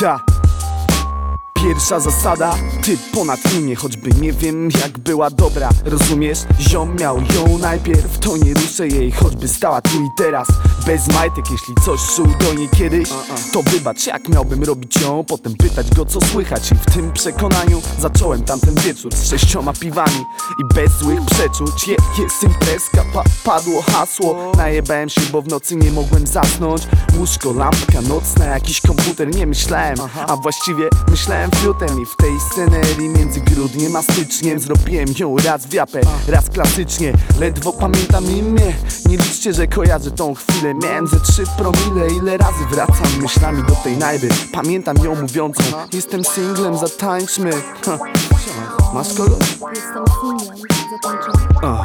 Ta pierwsza zasada, ty ponad imię, choćby nie wiem jak była dobra. Rozumiesz? Ziom miał ją najpierw, to nie ruszę jej, choćby stała tu i teraz. Bez majtek, jeśli coś czuł do niej kiedyś, to wybacz, jak miałbym robić ją, potem pytać go co słychać. I w tym przekonaniu zacząłem tamten wieczór z 6 piwami i bez złych przeczuć. Jest imprezka, padło hasło. Najebałem się, bo w nocy nie mogłem zasnąć. Łóżko, lampka nocna, jakiś komputer, nie myślałem, a właściwie myślałem fiutem. I w tej scenerii między grudniem a styczniem zrobiłem ją raz w japę, raz klasycznie. Ledwo pamiętam imię, nie liczcie, że kojarzę tą chwilę. Miałem ze 3 promile, ile razy wracam myślami do tej najby. Pamiętam ją mówiącą: jestem singlem, zatańczmy. Masz kogoś? Jestem singlem, zatańczmy.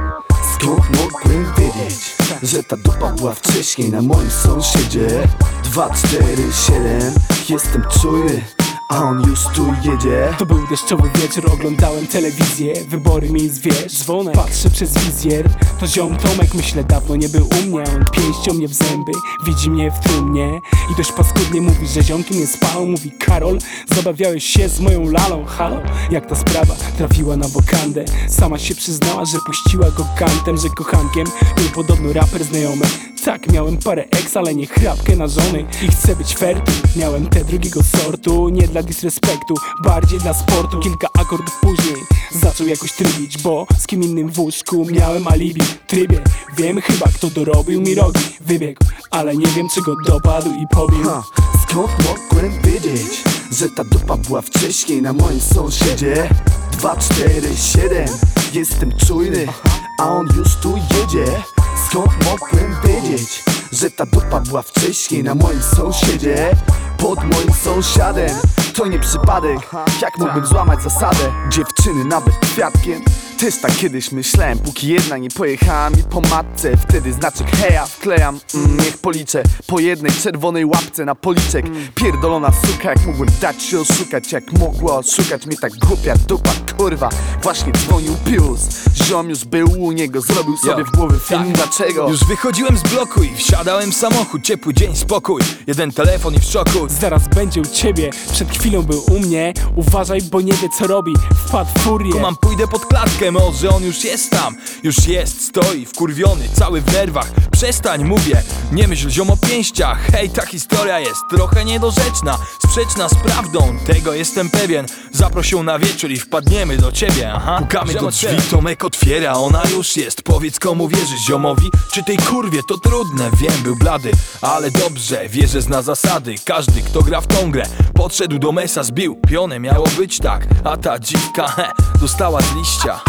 Skąd mogłem wiedzieć, że ta dupa była wcześniej na moim sąsiedzie? 2, 4, 7, jestem czujny, a on już tu jedzie. To był deszczowy wieczór, oglądałem telewizję. Wybory miejsc, wiesz, dzwonek. Patrzę przez wizjer, to ziom Tomek, myślę dawno nie był u mnie. On pięścią mnie w zęby, widzi mnie w trumnie i dość paskudnie mówi, że ziomkiem nie spał. Mówi: Karol, zabawiałeś się z moją lalą. Halo, jak ta sprawa trafiła na wokandę? Sama się przyznała, że puściła go kantem, że kochankiem był podobno raper znajomy. Tak, miałem parę ex, ale nie chrapkę na żony. I chcę być fair, miałem te drugiego sortu. Nie dla disrespektu, bardziej dla sportu. Kilka akordów później zaczął jakoś trybić, bo z kim innym w łóżku miałem alibi. Trybie, wiem chyba kto dorobił mi rogi. Wybiegł, ale nie wiem czy go dopadł i pobił. Skąd mogłem wiedzieć, że ta dupa była wcześniej na moim sąsiedzie? 2, 4, 7, jestem czujny, a on już tu jedzie. Skąd mogłem wiedzieć, że ta dupa była wcześniej na moim sąsiedzie? Pod moim sąsiadem, to nie przypadek. Jak mógłbym złamać zasadę? Dziewczyny nawet kwiatkiem. Też tak kiedyś myślałem, póki jedna nie pojechała mi po matce. Wtedy znaczek heja wklejam, niech policzę po jednej czerwonej łapce na policzek. Pierdolona suka, jak mogłem dać się oszukać, jak mogła oszukać mnie tak głupia dupa, kurwa. Właśnie dzwonił Pius, ziom już był u niego, zrobił sobie w głowie film, dlaczego. Już wychodziłem z bloku i wsiadałem w samochód. Ciepły dzień, spokój, jeden telefon i w szoku. Zaraz będzie u ciebie, przed chwilą był u mnie. Uważaj, bo nie wie co robi, wpadł w furię. Kumam, pójdę pod klatkę, może on już jest tam. Już jest, stoi, wkurwiony, cały w nerwach. Przestań, mówię, nie myśl ziom o pięściach. Hej, ta historia jest trochę niedorzeczna, sprzeczna z prawdą, tego jestem pewien. Zaprosił na wieczór i wpadniemy do ciebie, Pukamy do drzwi, Tomek otwiera, ona już jest. Powiedz, komu wierzysz, ziomowi czy tej kurwie? To trudne, wiem, był blady, ale dobrze, wie, że zna zasady. Każdy, kto gra w tą grę, podszedł do mesa, zbił pionę, miało być tak. A ta dziwka, dostała z liścia.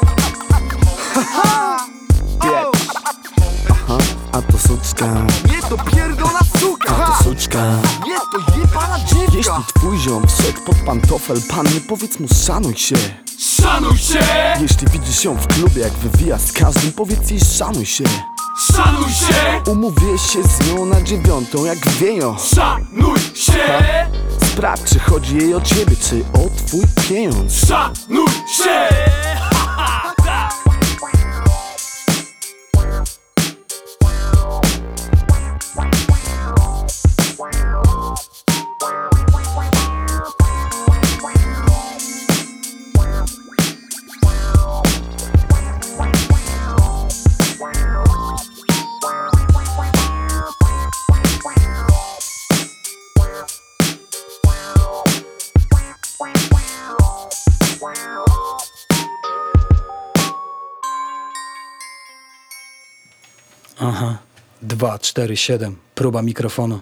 A to suczka, Nie, to pierdolona suka! a to suczka. Nie, to jebana dziwka! Jeśli twój ziom wszedł pod pantofel panny, powiedz mu szanuj się. Szanuj się! Jeśli widzisz ją w klubie, jak wywija z każdym, powiedz jej szanuj się. Szanuj się! Umówię się z nią na 9, jak wieją. Szanuj się! Sprawdź, czy chodzi jej o ciebie, czy o twój pieniądz. Szanuj się! Aha, 2, 4, 7, próba mikrofonu.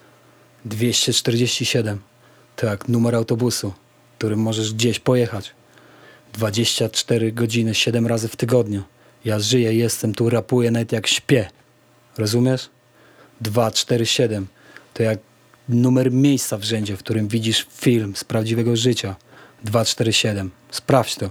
247, to jak numer autobusu, którym możesz gdzieś pojechać. 24 godziny, 7 razy w tygodniu. Ja żyję, jestem tu, rapuję nawet jak śpię. Rozumiesz? 2, 4, 7, to jak numer miejsca w rzędzie, w którym widzisz film z prawdziwego życia. 2, 4, 7, sprawdź to.